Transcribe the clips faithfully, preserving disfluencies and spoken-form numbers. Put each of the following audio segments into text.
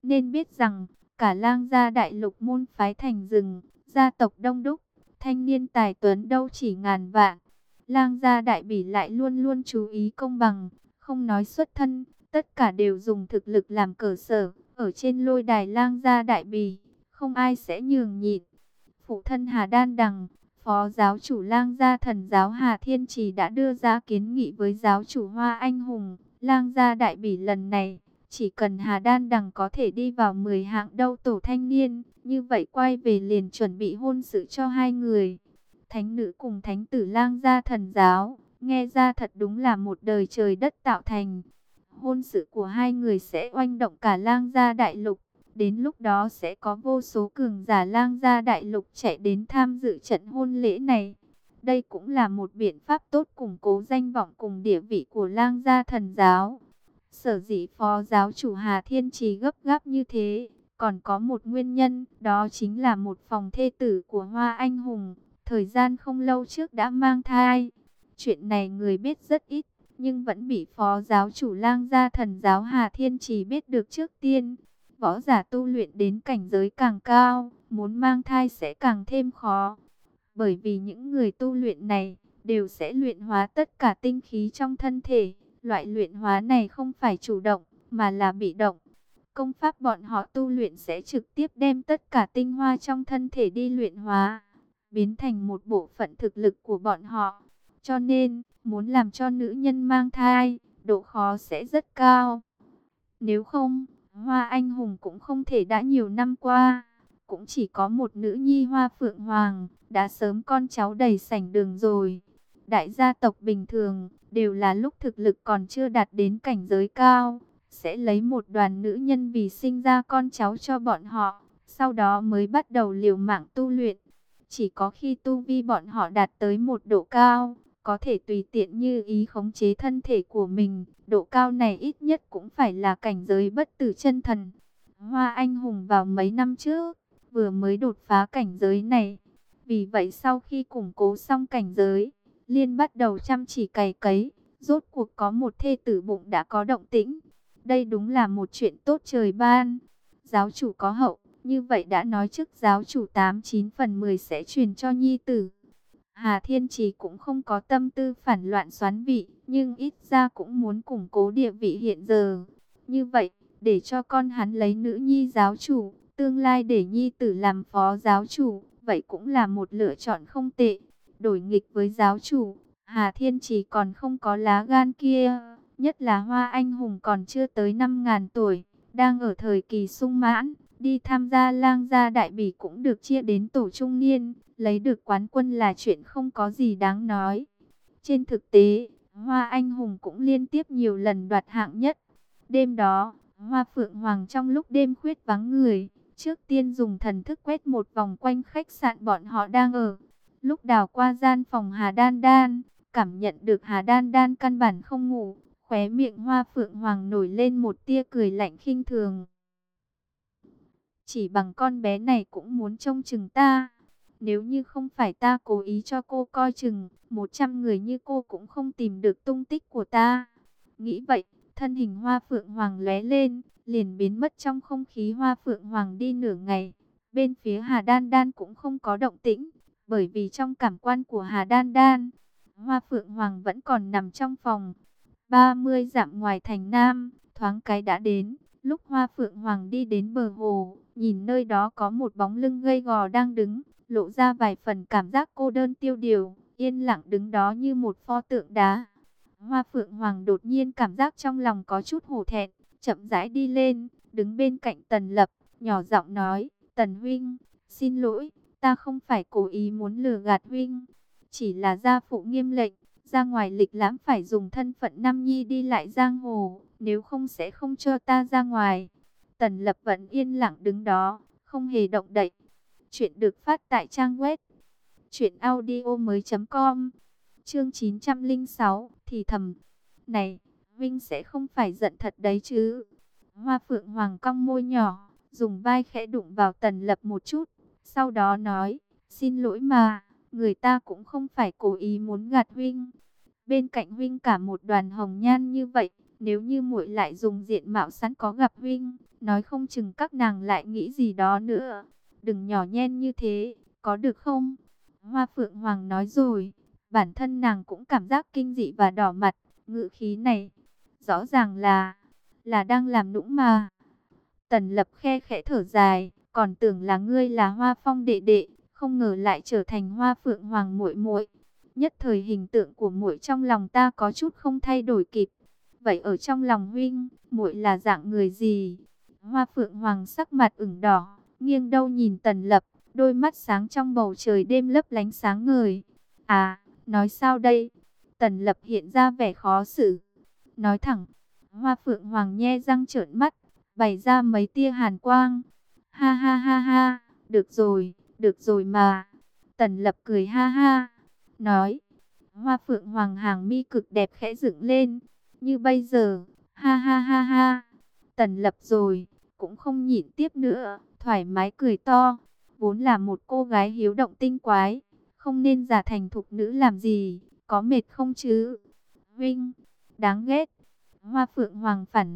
Nên biết rằng, cả Lang gia đại lục môn phái thành rừng, gia tộc đông đúc, thanh niên tài tuấn đâu chỉ ngàn vạn. Lang gia đại bỉ lại luôn luôn chú ý công bằng, không nói xuất thân, tất cả đều dùng thực lực làm cơ sở. Ở trên lôi đài Lang gia đại bỉ, không ai sẽ nhường nhịn. Phụ thân Hà Đan Đằng, phó giáo chủ Lang gia thần giáo Hà Thiên Trì đã đưa ra kiến nghị với giáo chủ Hoa Anh Hùng. Lang gia đại bỉ lần này, chỉ cần Hà Đan Đằng có thể đi vào mười hạng đâu tổ thanh niên, như vậy quay về liền chuẩn bị hôn sự cho hai người. Thánh nữ cùng thánh tử Lang gia thần giáo, nghe ra thật đúng là một đời trời đất tạo thành. Hôn sự của hai người sẽ oanh động cả Lang gia đại lục. Đến lúc đó sẽ có vô số cường giả Lang gia đại lục chạy đến tham dự trận hôn lễ này. Đây cũng là một biện pháp tốt củng cố danh vọng cùng địa vị của Lang gia thần giáo. Sở dĩ phó giáo chủ Hà Thiên Trì gấp gáp như thế, còn có một nguyên nhân, đó chính là một phòng thê tử của Hoa Anh Hùng, thời gian không lâu trước đã mang thai. Chuyện này người biết rất ít, nhưng vẫn bị phó giáo chủ Lang gia thần giáo Hà Thiên Trì biết được trước tiên. Võ giả tu luyện đến cảnh giới càng cao, muốn mang thai sẽ càng thêm khó. Bởi vì những người tu luyện này, đều sẽ luyện hóa tất cả tinh khí trong thân thể. Loại luyện hóa này không phải chủ động, mà là bị động. Công pháp bọn họ tu luyện sẽ trực tiếp đem tất cả tinh hoa trong thân thể đi luyện hóa, biến thành một bộ phận thực lực của bọn họ. Cho nên, muốn làm cho nữ nhân mang thai, độ khó sẽ rất cao. Nếu không, Hoa Anh Hùng cũng không thể đã nhiều năm qua, cũng chỉ có một nữ nhi Hoa Phượng Hoàng, đã sớm con cháu đầy sảnh đường rồi. Đại gia tộc bình thường, đều là lúc thực lực còn chưa đạt đến cảnh giới cao, sẽ lấy một đoàn nữ nhân vì sinh ra con cháu cho bọn họ, sau đó mới bắt đầu liều mạng tu luyện. Chỉ có khi tu vi bọn họ đạt tới một độ cao, có thể tùy tiện như ý khống chế thân thể của mình, độ cao này ít nhất cũng phải là cảnh giới bất tử chân thần. Hoa Anh Hùng vào mấy năm trước, vừa mới đột phá cảnh giới này. Vì vậy sau khi củng cố xong cảnh giới, liền bắt đầu chăm chỉ cày cấy, rốt cuộc có một thê tử bụng đã có động tĩnh. Đây đúng là một chuyện tốt trời ban. Giáo chủ có hậu, như vậy đã nói trước giáo chủ tám chín phần mười sẽ truyền cho nhi tử. Hà Thiên Trì cũng không có tâm tư phản loạn xoán vị, nhưng ít ra cũng muốn củng cố địa vị hiện giờ. Như vậy, để cho con hắn lấy nữ nhi giáo chủ, tương lai để nhi tử làm phó giáo chủ, vậy cũng là một lựa chọn không tệ. Đổi nghịch với giáo chủ, Hà Thiên Trì còn không có lá gan kia, nhất là Hoa Anh Hùng còn chưa tới năm ngàn tuổi, đang ở thời kỳ sung mãn, đi tham gia Lang gia đại bỉ cũng được chia đến tổ trung niên, lấy được quán quân là chuyện không có gì đáng nói. Trên thực tế, Hoa Anh Hùng cũng liên tiếp nhiều lần đoạt hạng nhất. Đêm đó, Hoa Phượng Hoàng trong lúc đêm khuyết vắng người, trước tiên dùng thần thức quét một vòng quanh khách sạn bọn họ đang ở. Lúc đào qua gian phòng Hà Đan Đan, cảm nhận được Hà Đan Đan căn bản không ngủ, khóe miệng Hoa Phượng Hoàng nổi lên một tia cười lạnh khinh thường. Chỉ bằng con bé này cũng muốn trông chừng ta. Nếu như không phải ta cố ý cho cô coi chừng, một trăm người như cô cũng không tìm được tung tích của ta. Nghĩ vậy, thân hình Hoa Phượng Hoàng lóe lên, liền biến mất trong không khí. Hoa Phượng Hoàng đi nửa ngày, bên phía Hà Đan Đan cũng không có động tĩnh, bởi vì trong cảm quan của Hà Đan Đan, Hoa Phượng Hoàng vẫn còn nằm trong phòng. ba mươi dặm ngoài thành Nam, thoáng cái đã đến. Lúc Hoa Phượng Hoàng đi đến bờ hồ, nhìn nơi đó có một bóng lưng gầy gò đang đứng, lộ ra vài phần cảm giác cô đơn tiêu điều, yên lặng đứng đó như một pho tượng đá. Hoa Phượng Hoàng đột nhiên cảm giác trong lòng có chút hổ thẹn, chậm rãi đi lên, đứng bên cạnh Tần Lập, nhỏ giọng nói, Tần huynh, xin lỗi, ta không phải cố ý muốn lừa gạt huynh, chỉ là gia phụ nghiêm lệnh, ra ngoài lịch lãm phải dùng thân phận nam nhi đi lại giang hồ, nếu không sẽ không cho ta ra ngoài. Tần Lập vẫn yên lặng đứng đó, không hề động đậy. Chuyện được phát tại trang web truyện audio mới chấm com. Chương chín trăm lẻ sáu, thì thầm, này, Vinh sẽ không phải giận thật đấy chứ? Hoa Phượng Hoàng cong môi nhỏ, dùng vai khẽ đụng vào Tần Lập một chút, sau đó nói, xin lỗi mà, người ta cũng không phải cố ý muốn gạt Vinh. Bên cạnh Vinh cả một đoàn hồng nhan như vậy, Nếu như muội lại dùng diện mạo sẵn có gặp huynh, nói không chừng các nàng lại nghĩ gì đó nữa. Đừng nhỏ nhen như thế, có được không? Hoa Phượng Hoàng nói rồi, bản thân nàng cũng cảm giác kinh dị và đỏ mặt. Ngữ khí này, rõ ràng là, là đang làm nũng mà. Tần Lập khe khẽ thở dài, còn tưởng là ngươi là Hoa Phong đệ đệ, không ngờ lại trở thành Hoa Phượng Hoàng muội muội. Nhất thời hình tượng của muội trong lòng ta có chút không thay đổi kịp. Vậy ở trong lòng huynh, muội là dạng người gì? Hoa Phượng Hoàng sắc mặt ửng đỏ, nghiêng đầu nhìn Tần Lập, đôi mắt sáng trong bầu trời đêm lấp lánh sáng ngời. À, nói sao đây? Tần Lập hiện ra vẻ khó xử. Nói thẳng, Hoa Phượng Hoàng nhe răng trợn mắt, bày ra mấy tia hàn quang. Ha ha ha ha, được rồi, được rồi mà. Tần Lập cười ha ha, nói. Hoa Phượng Hoàng hàng mi cực đẹp khẽ dựng lên, như bây giờ, ha ha ha ha. Tần Lập rồi, cũng không nhịn tiếp nữa, thoải mái cười to. Vốn là một cô gái hiếu động tinh quái, không nên giả thành thục nữ làm gì, có mệt không chứ? Huynh, đáng ghét. Hoa Phượng Hoàng phản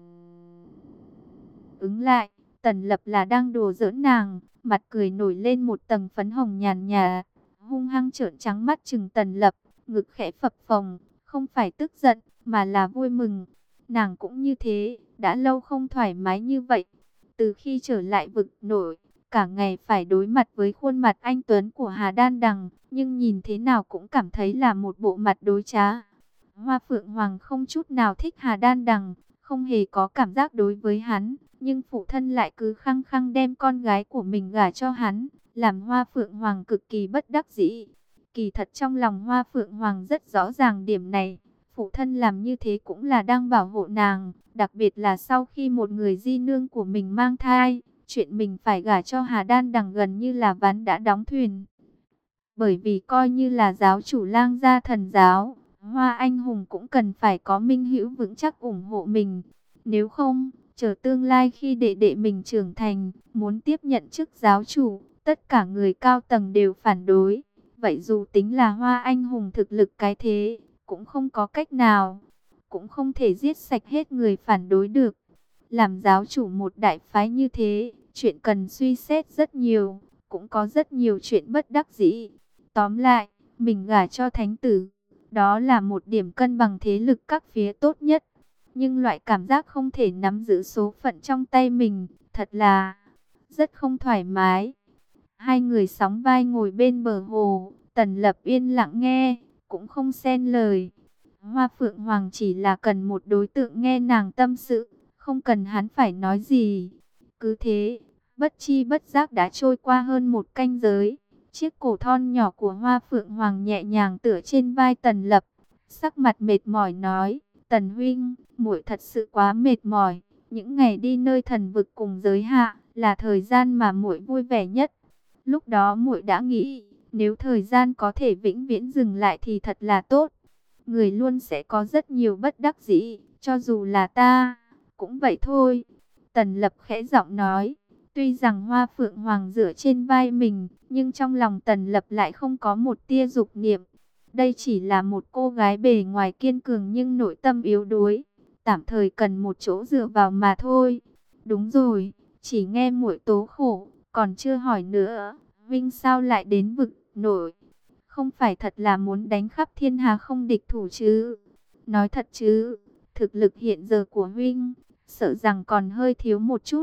ứng lại, Tần Lập là đang đùa giỡn nàng, mặt cười nổi lên một tầng phấn hồng nhàn nhạt, hung hăng trợn trắng mắt chừng Tần Lập, ngực khẽ phập phồng, không phải tức giận, mà là vui mừng. Nàng cũng như thế, đã lâu không thoải mái như vậy. Từ khi trở lại vực nổi, cả ngày phải đối mặt với khuôn mặt anh tuấn của Hà Đan Đằng, nhưng nhìn thế nào cũng cảm thấy là một bộ mặt đối trá. Hoa Phượng Hoàng không chút nào thích Hà Đan Đằng, không hề có cảm giác đối với hắn, nhưng phụ thân lại cứ khăng khăng đem con gái của mình gả cho hắn, làm Hoa Phượng Hoàng cực kỳ bất đắc dĩ. Kỳ thật trong lòng Hoa Phượng Hoàng rất rõ ràng điểm này, phụ thân làm như thế cũng là đang bảo hộ nàng, đặc biệt là sau khi một người di nương của mình mang thai, chuyện mình phải gả cho Hà Đan Đằng gần như là ván đã đóng thuyền. Bởi vì coi như là giáo chủ Lang gia thần giáo, Hoa Anh Hùng cũng cần phải có minh hữu vững chắc ủng hộ mình. Nếu không, chờ tương lai khi đệ đệ mình trưởng thành, muốn tiếp nhận chức giáo chủ, tất cả người cao tầng đều phản đối. Vậy dù tính là Hoa Anh Hùng thực lực cái thế, cũng không có cách nào, cũng không thể giết sạch hết người phản đối được. Làm giáo chủ một đại phái như thế, chuyện cần suy xét rất nhiều, cũng có rất nhiều chuyện bất đắc dĩ. Tóm lại, mình gả cho thánh tử, đó là một điểm cân bằng thế lực các phía tốt nhất. Nhưng loại cảm giác không thể nắm giữ số phận trong tay mình, thật là rất không thoải mái. Hai người sóng vai ngồi bên bờ hồ, Tần Lập yên lặng nghe, cũng không xen lời. Hoa Phượng Hoàng chỉ là cần một đối tượng nghe nàng tâm sự, không cần hắn phải nói gì. Cứ thế, bất chi bất giác đã trôi qua hơn một canh giới. Chiếc cổ thon nhỏ của Hoa Phượng Hoàng nhẹ nhàng tựa trên vai Tần Lập, sắc mặt mệt mỏi nói: Tần huynh, muội thật sự quá mệt mỏi. Những ngày đi nơi thần vực cùng giới hạ là thời gian mà muội vui vẻ nhất. Lúc đó muội đã nghĩ, nếu thời gian có thể vĩnh viễn dừng lại thì thật là tốt. Người luôn sẽ có rất nhiều bất đắc dĩ, cho dù là ta, cũng vậy thôi. Tần Lập khẽ giọng nói, tuy rằng Hoa Phượng Hoàng dựa trên vai mình, nhưng trong lòng Tần Lập lại không có một tia dục niệm. Đây chỉ là một cô gái bề ngoài kiên cường nhưng nội tâm yếu đuối, tạm thời cần một chỗ dựa vào mà thôi. Đúng rồi, chỉ nghe muội tố khổ, còn chưa hỏi nữa, Vinh sao lại đến vực nổi? Không phải thật là muốn đánh khắp thiên hà không địch thủ chứ? Nói thật chứ, thực lực hiện giờ của Vinh, sợ rằng còn hơi thiếu một chút.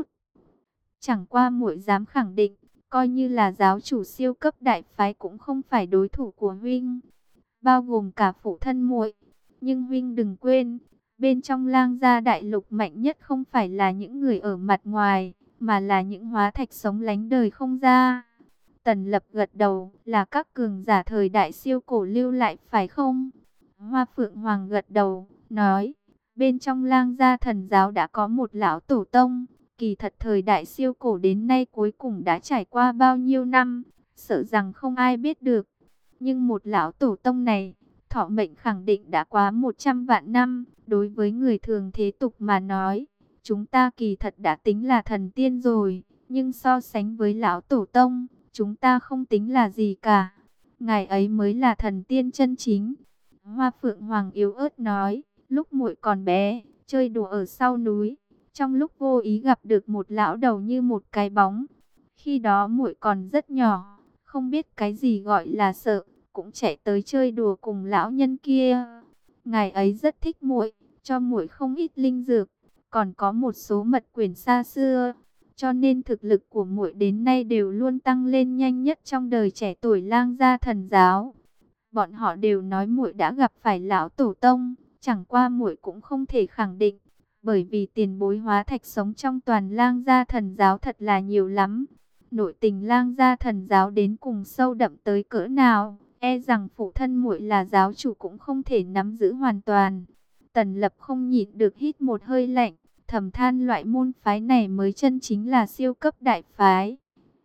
Chẳng qua muội dám khẳng định, coi như là giáo chủ siêu cấp đại phái cũng không phải đối thủ của Vinh, bao gồm cả phụ thân muội. Nhưng Vinh đừng quên, bên trong Lang gia đại lục mạnh nhất không phải là những người ở mặt ngoài, mà là những hóa thạch sống lánh đời không ra. Tần Lập gật đầu, là các cường giả thời đại siêu cổ lưu lại phải không? Hoa Phượng Hoàng gật đầu, nói, bên trong Lang gia thần giáo đã có một lão tổ tông. Kỳ thật thời đại siêu cổ đến nay cuối cùng đã trải qua bao nhiêu năm, sợ rằng không ai biết được. Nhưng một lão tổ tông này, thọ mệnh khẳng định đã quá một trăm vạn năm. Đối với người thường thế tục mà nói, chúng ta kỳ thật đã tính là thần tiên rồi. Nhưng so sánh với lão tổ tông, chúng ta không tính là gì cả. Ngài ấy mới là thần tiên chân chính. Hoa Phượng Hoàng yếu ớt nói, lúc muội còn bé, chơi đùa ở sau núi. Trong lúc vô ý gặp được một lão đầu như một cái bóng. Khi đó muội còn rất nhỏ, không biết cái gì gọi là sợ, cũng chạy tới chơi đùa cùng lão nhân kia. Ngài ấy rất thích muội, cho muội không ít linh dược, còn có một số mật quyển xa xưa, cho nên thực lực của muội đến nay đều luôn tăng lên nhanh nhất trong đời trẻ tuổi Lang gia thần giáo. Bọn họ đều nói muội đã gặp phải lão tổ tông, chẳng qua muội cũng không thể khẳng định, bởi vì tiền bối hóa thạch sống trong toàn Lang gia thần giáo thật là nhiều lắm. Nội tình Lang gia thần giáo đến cùng sâu đậm tới cỡ nào, e rằng phụ thân muội là giáo chủ cũng không thể nắm giữ hoàn toàn. Tần Lập không nhịn được hít một hơi lạnh, thầm than loại môn phái này mới chân chính là siêu cấp đại phái.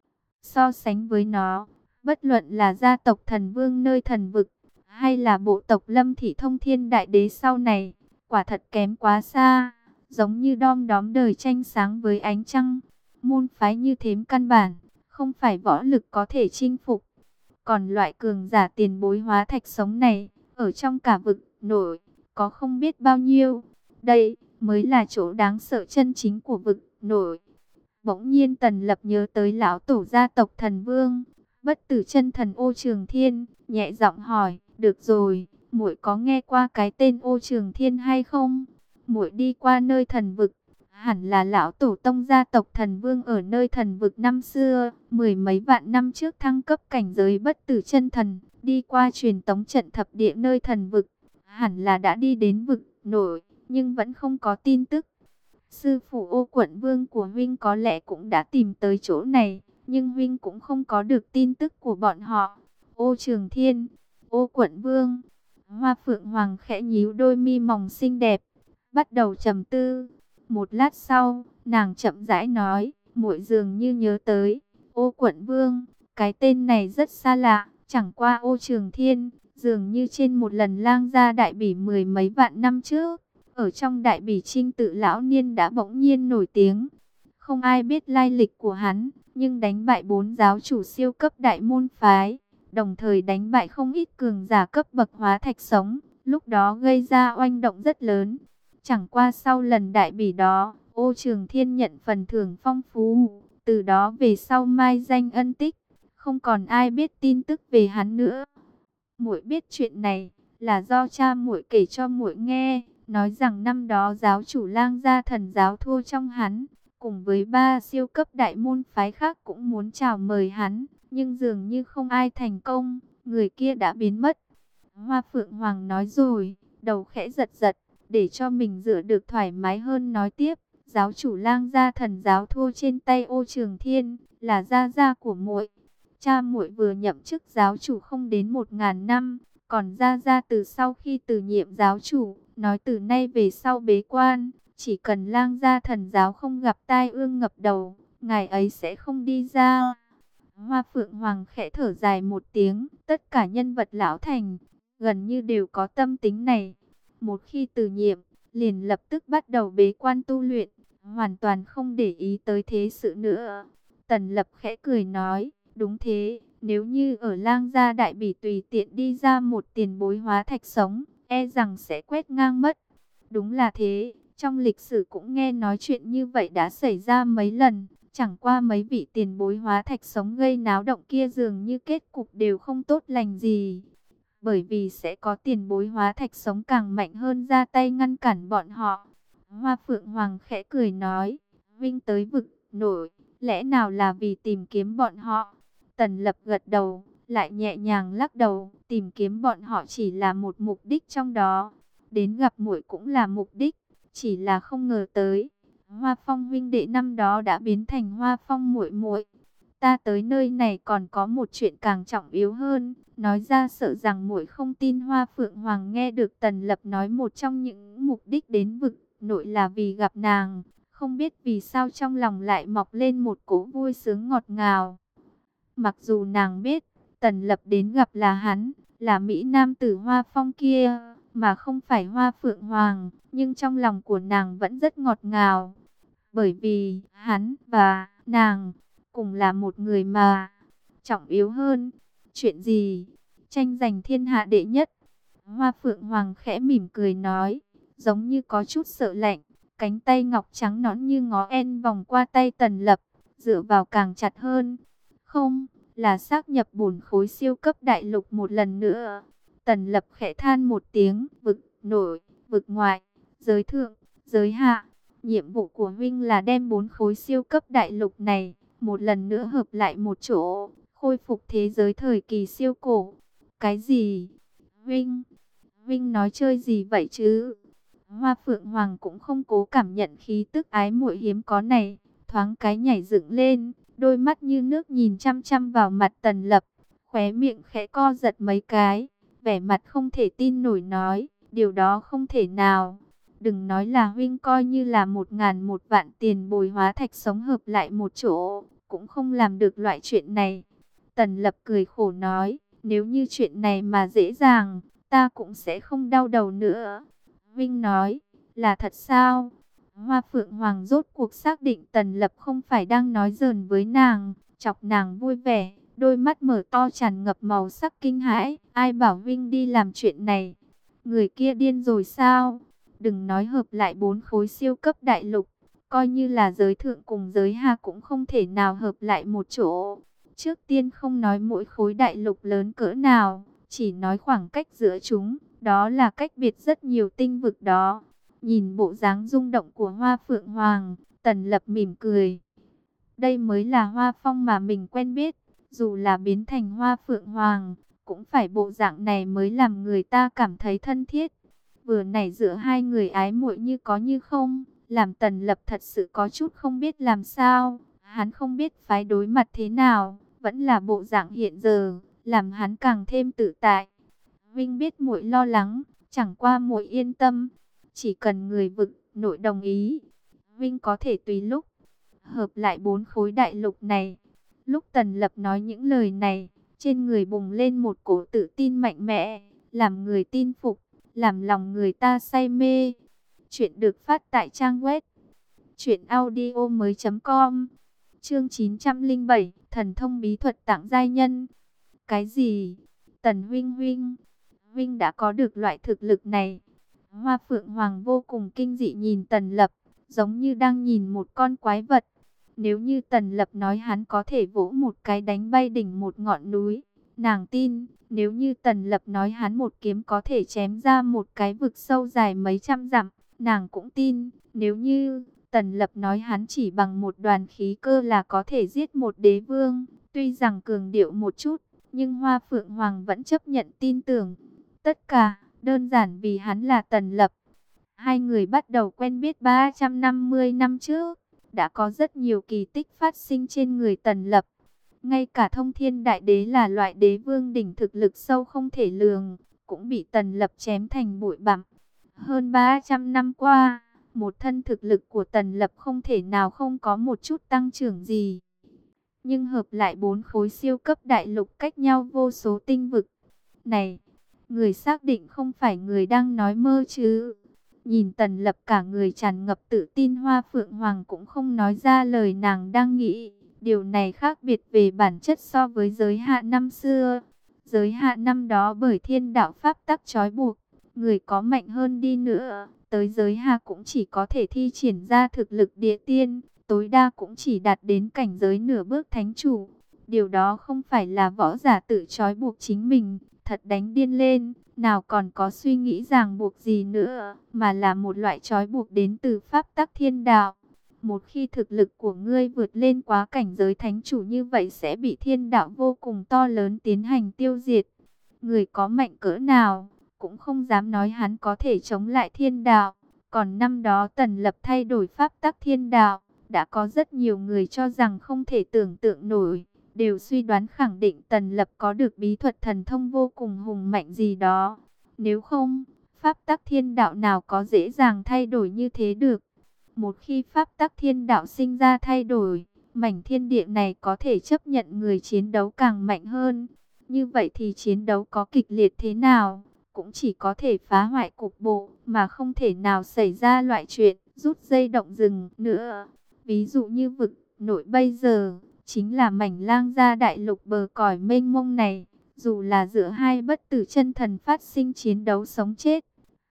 So sánh với nó, bất luận là gia tộc thần vương nơi thần vực, hay là bộ tộc Lâm Thị Thông Thiên Đại Đế sau này, quả thật kém quá xa, giống như đom đóm đời tranh sáng với ánh trăng. Môn phái như thếm căn bản, không phải võ lực có thể chinh phục. Còn loại cường giả tiền bối hóa thạch sống này, ở trong cả vực nổi, có không biết bao nhiêu. Đây mới là chỗ đáng sợ chân chính của vực nổi. Bỗng nhiên Tần Lập nhớ tới lão tổ gia tộc thần vương, bất tử chân thần Ô Trường Thiên, nhẹ giọng hỏi, được rồi, muội có nghe qua cái tên Ô Trường Thiên hay không? Muội đi qua nơi thần vực, hẳn là lão tổ tông gia tộc thần vương ở nơi thần vực năm xưa, mười mấy vạn năm trước thăng cấp cảnh giới bất tử chân thần, đi qua truyền tống trận thập địa nơi thần vực, hẳn là đã đi đến vực nổi, nhưng vẫn không có tin tức. Sư phụ Ô quận vương của huynh có lẽ cũng đã tìm tới chỗ này, nhưng huynh cũng không có được tin tức của bọn họ. Ô Trường Thiên, Ô quận vương. Hoa Phượng Hoàng khẽ nhíu đôi mi mỏng xinh đẹp, bắt đầu trầm tư. Một lát sau, nàng chậm rãi nói, muội dường như nhớ tới Ô quận vương, cái tên này rất xa lạ, chẳng qua Ô Trường Thiên, dường như trên một lần Lang gia đại bỉ mười mấy vạn năm trước, ở trong đại bỉ trinh tự lão niên đã bỗng nhiên nổi tiếng. Không ai biết lai lịch của hắn, nhưng đánh bại bốn giáo chủ siêu cấp đại môn phái, đồng thời đánh bại không ít cường giả cấp bậc hóa thạch sống, lúc đó gây ra oanh động rất lớn. Chẳng qua sau lần đại bỉ đó, Ô Trường Thiên nhận phần thưởng phong phú, từ đó về sau mai danh ân tích, không còn ai biết tin tức về hắn nữa. Muội biết chuyện này là do cha muội kể cho muội nghe, nói rằng năm đó giáo chủ Lang gia thần giáo thua trong hắn, cùng với ba siêu cấp đại môn phái khác cũng muốn chào mời hắn, nhưng dường như không ai thành công, người kia đã biến mất. Hoa Phượng Hoàng nói rồi, đầu khẽ giật giật, để cho mình dựa được thoải mái hơn nói tiếp, giáo chủ Lang gia thần giáo thua trên tay Ô Trường Thiên, là gia gia của muội. Cha muội vừa nhậm chức giáo chủ không đến một ngàn năm, còn gia gia từ sau khi từ nhiệm giáo chủ, nói từ nay về sau bế quan, chỉ cần Lang gia thần giáo không gặp tai ương ngập đầu, ngài ấy sẽ không đi ra. Hoa Phượng Hoàng khẽ thở dài một tiếng, tất cả nhân vật lão thành, gần như đều có tâm tính này. Một khi từ nhiệm, liền lập tức bắt đầu bế quan tu luyện, hoàn toàn không để ý tới thế sự nữa. Tần Lập khẽ cười nói, đúng thế, nếu như ở Lang gia đại bỉ tùy tiện đi ra một tiền bối hóa thạch sống, e rằng sẽ quét ngang mất. Đúng là thế, trong lịch sử cũng nghe nói chuyện như vậy đã xảy ra mấy lần, chẳng qua mấy vị tiền bối hóa thạch sống gây náo động kia dường như kết cục đều không tốt lành gì. Bởi vì sẽ có tiền bối hóa thạch sống càng mạnh hơn ra tay ngăn cản bọn họ. Hoa Phượng Hoàng khẽ cười nói, Vinh tới vực nổi, lẽ nào là vì tìm kiếm bọn họ? Tần Lập gật đầu, lại nhẹ nhàng lắc đầu, tìm kiếm bọn họ chỉ là một mục đích trong đó. Đến gặp muội cũng là mục đích, chỉ là không ngờ tới. Hoa Phong huynh đệ năm đó đã biến thành Hoa Phong muội muội. Ta tới nơi này còn có một chuyện càng trọng yếu hơn, nói ra sợ rằng muội không tin. Hoa Phượng Hoàng nghe được Tần Lập nói một trong những mục đích đến vực nội là vì gặp nàng, không biết vì sao trong lòng lại mọc lên một cỗ vui sướng ngọt ngào. Mặc dù nàng biết, Tần Lập đến gặp là hắn, là Mỹ Nam tử Hoa Phong kia, mà không phải Hoa Phượng Hoàng, nhưng trong lòng của nàng vẫn rất ngọt ngào. Bởi vì, hắn và nàng, cùng là một người mà. Trọng yếu hơn, chuyện gì? Tranh giành thiên hạ đệ nhất. Hoa Phượng Hoàng khẽ mỉm cười nói, giống như có chút sợ lạnh. Cánh tay ngọc trắng nõn như ngó en vòng qua tay Tần Lập, dựa vào càng chặt hơn. Không, là xác nhập bổn khối siêu cấp đại lục một lần nữa. Tần Lập khẽ than một tiếng, vực nổi, vực ngoại, giới thượng, giới hạ. Nhiệm vụ của huynh là đem bốn khối siêu cấp đại lục này một lần nữa hợp lại một chỗ, khôi phục thế giới thời kỳ siêu cổ. Cái gì? Huynh, huynh nói chơi gì vậy chứ? Hoa Phượng Hoàng cũng không cố cảm nhận khí tức ái muội hiếm có này, thoáng cái nhảy dựng lên, đôi mắt như nước nhìn chăm chăm vào mặt Tần Lập, khóe miệng khẽ co giật mấy cái, vẻ mặt không thể tin nổi nói, điều đó không thể nào. Đừng nói là huynh coi như là một ngàn một vạn tiền bồi hóa thạch sống hợp lại một chỗ, cũng không làm được loại chuyện này. Tần Lập cười khổ nói, nếu như chuyện này mà dễ dàng, ta cũng sẽ không đau đầu nữa. Vinh nói, là thật sao? Hoa Phượng Hoàng rốt cuộc xác định Tần Lập không phải đang nói giỡn với nàng, chọc nàng vui vẻ, đôi mắt mở to tràn ngập màu sắc kinh hãi. Ai bảo Vinh đi làm chuyện này? Người kia điên rồi sao? Đừng nói hợp lại bốn khối siêu cấp đại lục, coi như là giới thượng cùng giới hạ cũng không thể nào hợp lại một chỗ. Trước tiên không nói mỗi khối đại lục lớn cỡ nào, chỉ nói khoảng cách giữa chúng, đó là cách biệt rất nhiều tinh vực đó. Nhìn bộ dáng rung động của Hoa Phượng Hoàng, Tần Lập mỉm cười. Đây mới là Hoa Phong mà mình quen biết, dù là biến thành Hoa Phượng Hoàng, cũng phải bộ dạng này mới làm người ta cảm thấy thân thiết. Vừa nãy giữa hai người ái muội như có như không, làm Tần Lập thật sự có chút không biết làm sao. Hắn không biết phái đối mặt thế nào, vẫn là bộ dạng hiện giờ, làm hắn càng thêm tự tại. Vinh biết muội lo lắng, chẳng qua muội yên tâm, chỉ cần người vực nội đồng ý, Vinh có thể tùy lúc hợp lại bốn khối đại lục này. Lúc Tần Lập nói những lời này, trên người bùng lên một cổ tự tin mạnh mẽ, làm người tin phục, làm lòng người ta say mê. Chuyện được phát tại trang web truyện audio mới chấm com. Chương chín trăm lẻ bảy, thần thông bí thuật tặng giai nhân. Cái gì? Tần huynh huynh, huynh đã có được loại thực lực này? Hoa Phượng Hoàng vô cùng kinh dị nhìn Tần Lập, giống như đang nhìn một con quái vật. Nếu như Tần Lập nói hắn có thể vỗ một cái đánh bay đỉnh một ngọn núi, nàng tin. Nếu như Tần Lập nói hắn một kiếm có thể chém ra một cái vực sâu dài mấy trăm dặm, nàng cũng tin. Nếu như Tần Lập nói hắn chỉ bằng một đoàn khí cơ là có thể giết một đế vương, tuy rằng cường điệu một chút, nhưng Hoa Phượng Hoàng vẫn chấp nhận tin tưởng. Tất cả đơn giản vì hắn là Tần Lập. Hai người bắt đầu quen biết ba trăm năm mươi năm trước, đã có rất nhiều kỳ tích phát sinh trên người Tần Lập. Ngay cả Thông Thiên Đại Đế là loại đế vương đỉnh thực lực sâu không thể lường, cũng bị Tần Lập chém thành bụi bặm. Hơn ba trăm năm qua, một thân thực lực của Tần Lập không thể nào không có một chút tăng trưởng gì. Nhưng hợp lại bốn khối siêu cấp đại lục cách nhau vô số tinh vực. Này, người xác định không phải người đang nói mơ chứ? Nhìn Tần Lập cả người tràn ngập tự tin, Hoa Phượng Hoàng cũng không nói ra lời nàng đang nghĩ. Điều này khác biệt về bản chất so với giới hạ năm xưa. Giới hạ năm đó bởi thiên đạo pháp tắc trói buộc, người có mạnh hơn đi nữa, tới giới hạ cũng chỉ có thể thi triển ra thực lực địa tiên, tối đa cũng chỉ đạt đến cảnh giới nửa bước thánh chủ. Điều đó không phải là võ giả tự trói buộc chính mình, thật đánh điên lên, nào còn có suy nghĩ ràng buộc gì nữa, mà là một loại trói buộc đến từ pháp tắc thiên đạo. Một khi thực lực của ngươi vượt lên quá cảnh giới thánh chủ như vậy sẽ bị thiên đạo vô cùng to lớn tiến hành tiêu diệt. Người có mạnh cỡ nào, cũng không dám nói hắn có thể chống lại thiên đạo. Còn năm đó Tần Lập thay đổi pháp tắc thiên đạo, đã có rất nhiều người cho rằng không thể tưởng tượng nổi, đều suy đoán khẳng định Tần Lập có được bí thuật thần thông vô cùng hùng mạnh gì đó. Nếu không, pháp tắc thiên đạo nào có dễ dàng thay đổi như thế được. Một khi pháp tắc thiên đạo sinh ra thay đổi, mảnh thiên địa này có thể chấp nhận người chiến đấu càng mạnh hơn. Như vậy thì chiến đấu có kịch liệt thế nào, cũng chỉ có thể phá hoại cục bộ, mà không thể nào xảy ra loại chuyện rút dây động rừng nữa. Ví dụ như vực nội bây giờ, chính là mảnh lang gia đại lục bờ cõi mênh mông này. Dù là giữa hai bất tử chân thần phát sinh chiến đấu sống chết,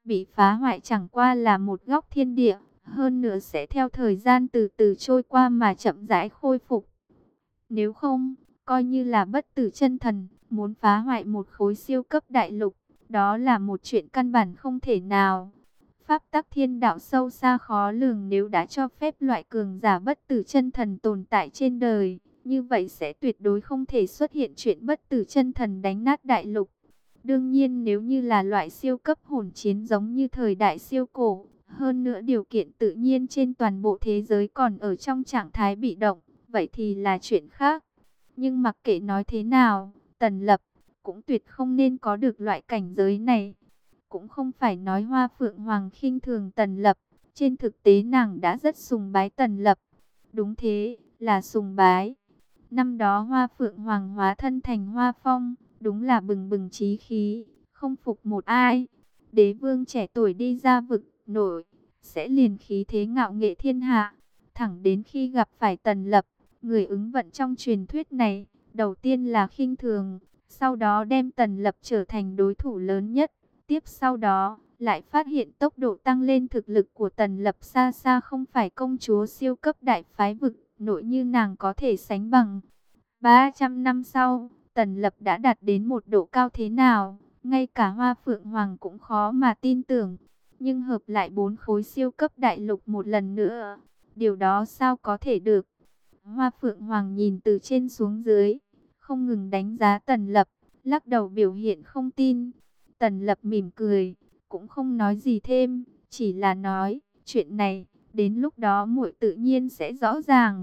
bị phá hoại chẳng qua là một góc thiên địa, hơn nữa sẽ theo thời gian từ từ trôi qua mà chậm rãi khôi phục. Nếu không, coi như là bất tử chân thần, muốn phá hoại một khối siêu cấp đại lục, đó là một chuyện căn bản không thể nào. Pháp tắc thiên đạo sâu xa khó lường, nếu đã cho phép loại cường giả bất tử chân thần tồn tại trên đời, như vậy sẽ tuyệt đối không thể xuất hiện chuyện bất tử chân thần đánh nát đại lục. Đương nhiên nếu như là loại siêu cấp hỗn chiến giống như thời đại siêu cổ, hơn nữa điều kiện tự nhiên trên toàn bộ thế giới còn ở trong trạng thái bị động, vậy thì là chuyện khác. Nhưng mặc kệ nói thế nào, Tần Lập cũng tuyệt không nên có được loại cảnh giới này. Cũng không phải nói Hoa Phượng Hoàng khinh thường Tần Lập, trên thực tế nàng đã rất sùng bái Tần Lập. Đúng thế, là sùng bái. Năm đó Hoa Phượng Hoàng hóa thân thành Hoa Phong, đúng là bừng bừng chí khí, không phục một ai. Đế vương trẻ tuổi đi ra vực nổi, sẽ liền khí thế ngạo nghệ thiên hạ. Thẳng đến khi gặp phải Tần Lập, người ứng vận trong truyền thuyết này, đầu tiên là khinh thường, sau đó đem Tần Lập trở thành đối thủ lớn nhất. Tiếp sau đó, lại phát hiện tốc độ tăng lên thực lực của Tần Lập xa xa không phải công chúa siêu cấp đại phái vực nội như nàng có thể sánh bằng. ba trăm năm sau, Tần Lập đã đạt đến một độ cao thế nào, ngay cả Hoa Phượng Hoàng cũng khó mà tin tưởng. Nhưng hợp lại bốn khối siêu cấp đại lục một lần nữa, điều đó sao có thể được? Hoa Phượng Hoàng nhìn từ trên xuống dưới, không ngừng đánh giá Tần Lập, lắc đầu biểu hiện không tin. Tần Lập mỉm cười, cũng không nói gì thêm, chỉ là nói, chuyện này, đến lúc đó muội tự nhiên sẽ rõ ràng.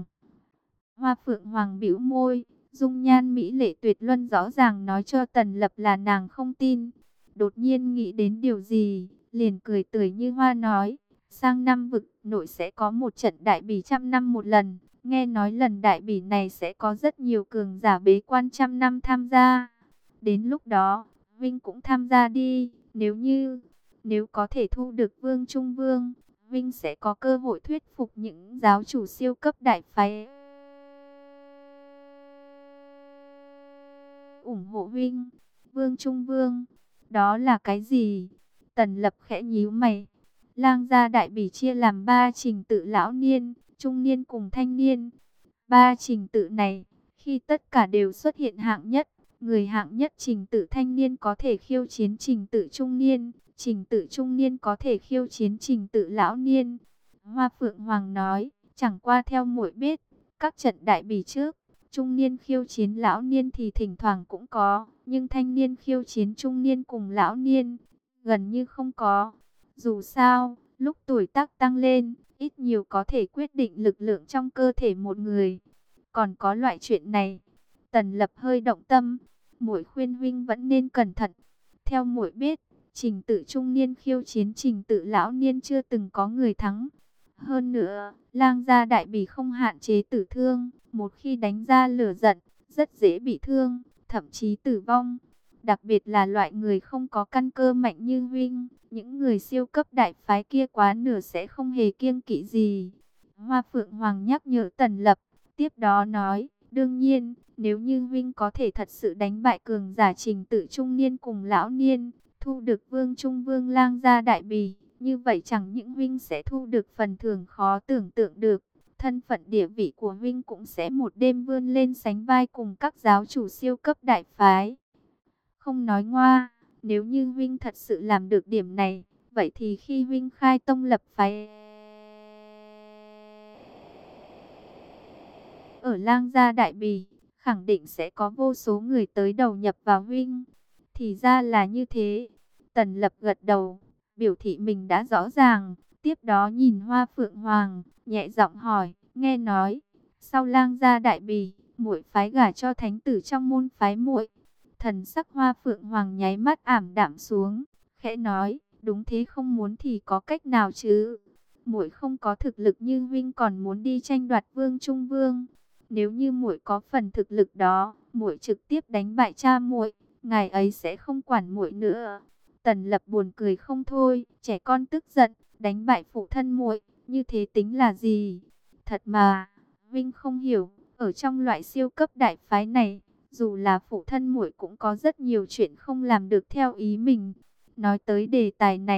Hoa Phượng Hoàng bĩu môi, dung nhan mỹ lệ tuyệt luân rõ ràng nói cho Tần Lập là nàng không tin. Đột nhiên nghĩ đến điều gì, liền cười tươi như hoa nói, sang năm vực nội sẽ có một trận đại bỉ trăm năm một lần. Nghe nói lần đại bỉ này sẽ có rất nhiều cường giả bế quan trăm năm tham gia. Đến lúc đó, Vinh cũng tham gia đi, nếu như, nếu có thể thu được Vương Trung Vương, Vinh sẽ có cơ hội thuyết phục những giáo chủ siêu cấp đại phái ủng hộ Vinh. Vương Trung Vương, đó là cái gì? Tần Lập khẽ nhíu mày. Lang gia đại bỉ chia làm ba trình tự lão niên, trung niên cùng thanh niên. Ba trình tự này, khi tất cả đều xuất hiện hạng nhất, người hạng nhất trình tự thanh niên có thể khiêu chiến trình tự trung niên, trình tự trung niên có thể khiêu chiến trình tự lão niên. Hoa Phượng Hoàng nói, chẳng qua theo muội biết, các trận đại bỉ trước, trung niên khiêu chiến lão niên thì thỉnh thoảng cũng có, nhưng thanh niên khiêu chiến trung niên cùng lão niên, gần như không có. Dù sao, lúc tuổi tác tăng lên, ít nhiều có thể quyết định lực lượng trong cơ thể một người. Còn có loại chuyện này, Tần Lập hơi động tâm, muội khuyên huynh vẫn nên cẩn thận. Theo muội biết, trình tự trung niên khiêu chiến trình tự lão niên chưa từng có người thắng. Hơn nữa, lang gia đại bỉ không hạn chế tử thương, một khi đánh ra lửa giận, rất dễ bị thương, thậm chí tử vong. Đặc biệt là loại người không có căn cơ mạnh như huynh, những người siêu cấp đại phái kia quá nửa sẽ không hề kiêng kỵ gì. Hoa Phượng Hoàng nhắc nhở Tần Lập, tiếp đó nói, đương nhiên, nếu như huynh có thể thật sự đánh bại cường giả trình tự trung niên cùng lão niên, thu được Vương Trung Vương lang gia đại bỉ, như vậy chẳng những huynh sẽ thu được phần thưởng khó tưởng tượng được, thân phận địa vị của huynh cũng sẽ một đêm vươn lên sánh vai cùng các giáo chủ siêu cấp đại phái. Không nói ngoa, nếu như huynh thật sự làm được điểm này, vậy thì khi huynh khai tông lập phái ở lang gia đại bỉ, khẳng định sẽ có vô số người tới đầu nhập vào huynh. Thì ra là như thế. Tần Lập gật đầu, biểu thị mình đã rõ ràng. Tiếp đó nhìn Hoa Phượng Hoàng, nhẹ giọng hỏi, nghe nói, sau lang gia đại bỉ, muội phái gả cho thánh tử trong môn phái muội. Thần sắc Hoa Phượng Hoàng nháy mắt ảm đạm xuống, khẽ nói, đúng thế, không muốn thì có cách nào chứ? Muội không có thực lực như huynh còn muốn đi tranh đoạt Vương Trung Vương. Nếu như muội có phần thực lực đó, muội trực tiếp đánh bại cha muội, ngài ấy sẽ không quản muội nữa. Tần Lập buồn cười không thôi, trẻ con tức giận, đánh bại phụ thân muội, như thế tính là gì? Thật mà, huynh không hiểu, ở trong loại siêu cấp đại phái này, dù là phụ thân muội cũng có rất nhiều chuyện không làm được theo ý mình. Nói tới đề tài này,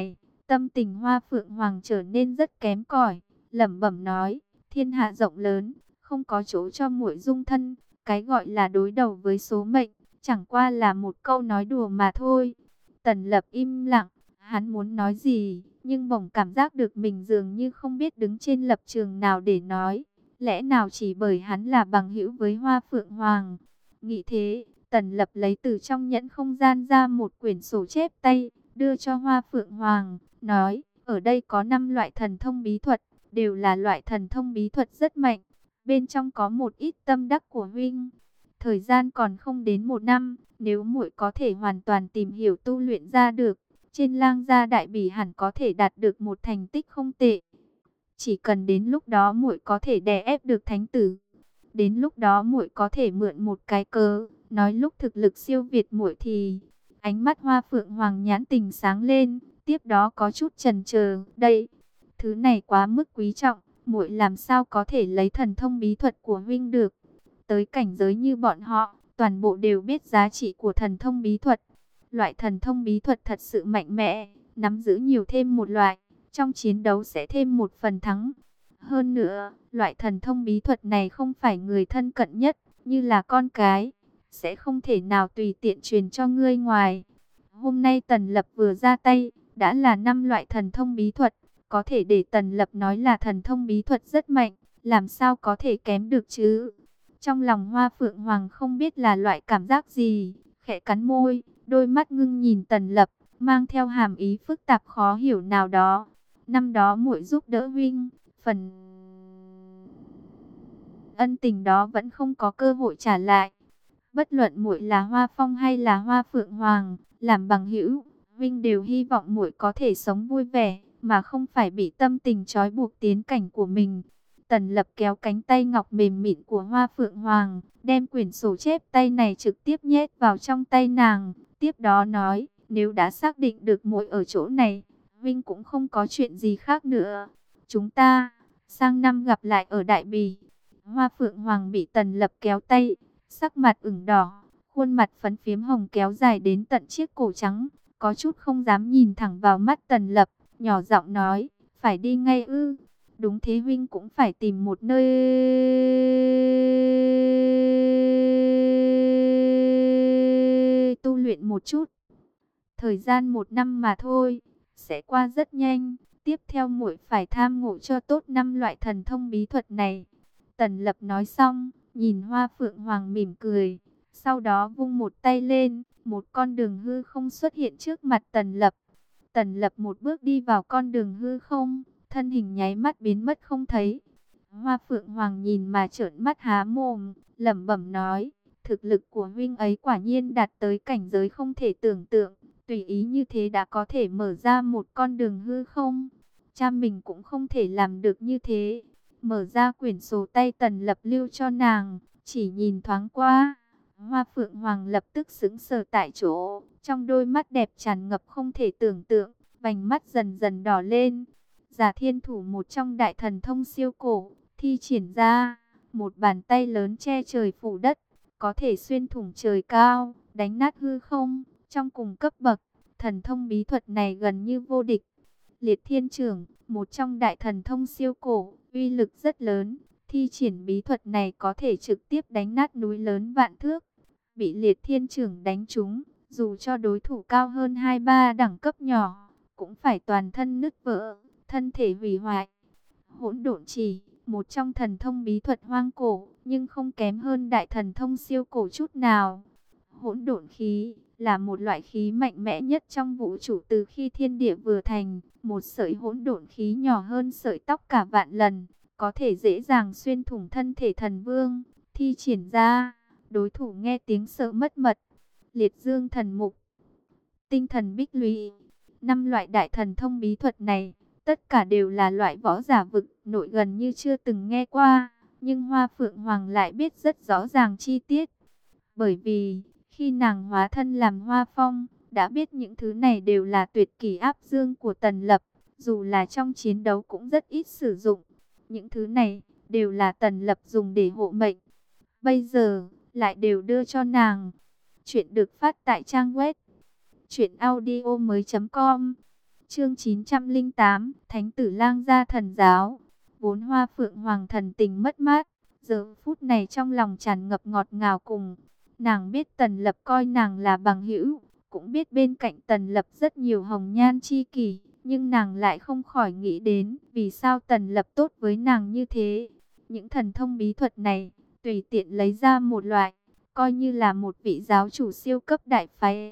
Tâm tình Hoa Phượng Hoàng trở nên rất kém cỏi, lẩm bẩm nói, thiên hạ rộng lớn, không có chỗ cho muội dung thân, cái gọi là đối đầu với số mệnh, chẳng qua là một câu nói đùa mà thôi. Tần Lập im lặng, hắn muốn nói gì, nhưng bỗng cảm giác được mình dường như không biết đứng trên lập trường nào để nói. Lẽ nào chỉ bởi hắn là bằng hữu với Hoa Phượng Hoàng? Nghĩ thế, Tần Lập lấy từ trong nhẫn không gian ra một quyển sổ chép tay, đưa cho Hoa Phượng Hoàng, nói, ở đây có năm loại thần thông bí thuật, đều là loại thần thông bí thuật rất mạnh. Bên trong có một ít tâm đắc của huynh. Thời gian còn không đến một năm, nếu muội có thể hoàn toàn tìm hiểu tu luyện ra được, trên lang gia đại bỉ hẳn có thể đạt được một thành tích không tệ. Chỉ cần đến lúc đó muội có thể đè ép được thánh tử. Đến lúc đó muội có thể mượn một cái cớ, nói lúc thực lực siêu việt muội thì... Ánh mắt Hoa Phượng Hoàng nhãn tình sáng lên, tiếp đó có chút chần chờ, đây, thứ này quá mức quý trọng, muội làm sao có thể lấy thần thông bí thuật của huynh được. Tới cảnh giới như bọn họ, toàn bộ đều biết giá trị của thần thông bí thuật. Loại thần thông bí thuật thật sự mạnh mẽ, nắm giữ nhiều thêm một loại, trong chiến đấu sẽ thêm một phần thắng. Hơn nữa, loại thần thông bí thuật này không phải người thân cận nhất, như là con cái, sẽ không thể nào tùy tiện truyền cho ngươi ngoài. Hôm nay Tần Lập vừa ra tay, đã là năm loại thần thông bí thuật, có thể để Tần Lập nói là thần thông bí thuật rất mạnh, làm sao có thể kém được chứ? Trong lòng Hoa Phượng Hoàng không biết là loại cảm giác gì, khẽ cắn môi, đôi mắt ngưng nhìn Tần Lập, mang theo hàm ý phức tạp khó hiểu nào đó. Năm đó muội giúp đỡ huynh, phần ân tình đó vẫn không có cơ hội trả lại. Bất luận muội là Hoa Phong hay là Hoa Phượng Hoàng, làm bằng hữu, huynh đều hy vọng muội có thể sống vui vẻ, mà không phải bị tâm tình trói buộc tiến cảnh của mình. Tần Lập kéo cánh tay ngọc mềm mịn của Hoa Phượng Hoàng, đem quyển sổ chép tay này trực tiếp nhét vào trong tay nàng, tiếp đó nói, nếu đã xác định được muội ở chỗ này, huynh cũng không có chuyện gì khác nữa. Chúng ta, sang năm gặp lại ở Đại Bỉ. Hoa Phượng Hoàng bị Tần Lập kéo tay, sắc mặt ửng đỏ, khuôn mặt phấn phiếm hồng kéo dài đến tận chiếc cổ trắng, có chút không dám nhìn thẳng vào mắt Tần Lập, nhỏ giọng nói, phải đi ngay ư? Đúng thế, huynh cũng phải tìm một nơi tu luyện một chút. Thời gian một năm mà thôi, sẽ qua rất nhanh. Tiếp theo muội phải tham ngộ cho tốt năm loại thần thông bí thuật này. Tần Lập nói xong, nhìn Hoa Phượng Hoàng mỉm cười, sau đó vung một tay lên, một con đường hư không xuất hiện trước mặt Tần Lập. Tần Lập một bước đi vào con đường hư không, thân hình nháy mắt biến mất không thấy. Hoa Phượng Hoàng nhìn mà trợn mắt há mồm, lẩm bẩm nói, thực lực của huynh ấy quả nhiên đạt tới cảnh giới không thể tưởng tượng, tùy ý như thế đã có thể mở ra một con đường hư không. Cha mình cũng không thể làm được như thế. Mở ra quyển sổ tay Tần Lập lưu cho nàng, chỉ nhìn thoáng qua, Hoa Phượng Hoàng lập tức sững sờ tại chỗ, trong đôi mắt đẹp tràn ngập không thể tưởng tượng, vành mắt dần dần đỏ lên. Giả Thiên Thủ, một trong đại thần thông siêu cổ, thi triển ra, một bàn tay lớn che trời phủ đất, có thể xuyên thủng trời cao, đánh nát hư không, trong cùng cấp bậc, thần thông bí thuật này gần như vô địch. Liệt Thiên Chưởng, một trong đại thần thông siêu cổ, uy lực rất lớn, thi triển bí thuật này có thể trực tiếp đánh nát núi lớn vạn thước. Bị Liệt Thiên Chưởng đánh trúng, dù cho đối thủ cao hơn hai ba đẳng cấp nhỏ, cũng phải toàn thân nứt vỡ, thân thể hủy hoại. Hỗn Độn Chỉ, một trong thần thông bí thuật hoang cổ, nhưng không kém hơn đại thần thông siêu cổ chút nào. Hỗn Độn Khí là một loại khí mạnh mẽ nhất trong vũ trụ từ khi thiên địa vừa thành. Một sợi hỗn độn khí nhỏ hơn sợi tóc cả vạn lần, có thể dễ dàng xuyên thủng thân thể thần vương. Thi triển ra, đối thủ nghe tiếng sợ mất mật. Liệt Dương Thần Mục, Tinh Thần Bích Lũy, năm loại đại thần thông bí thuật này, tất cả đều là loại võ giả vực nội gần như chưa từng nghe qua, nhưng Hoa Phượng Hoàng lại biết rất rõ ràng chi tiết. Bởi vì, khi nàng hóa thân làm Hoa Phong, đã biết những thứ này đều là tuyệt kỹ áp dương của Tần Lập, dù là trong chiến đấu cũng rất ít sử dụng. Những thứ này đều là Tần Lập dùng để hộ mệnh, bây giờ lại đều đưa cho nàng. Chuyện được phát tại trang web truyện audio mới chấm com. Chương chín trăm lẻ tám, Thánh tử Lang gia thần giáo. Vốn Hoa Phượng Hoàng thần tình mất mát, giờ phút này trong lòng tràn ngập ngọt ngào cùng. Nàng biết Tần Lập coi nàng là bằng hữu, cũng biết bên cạnh Tần Lập rất nhiều hồng nhan chi kỷ, nhưng nàng lại không khỏi nghĩ đến vì sao Tần Lập tốt với nàng như thế. Những thần thông bí thuật này, tùy tiện lấy ra một loại, coi như là một vị giáo chủ siêu cấp đại phái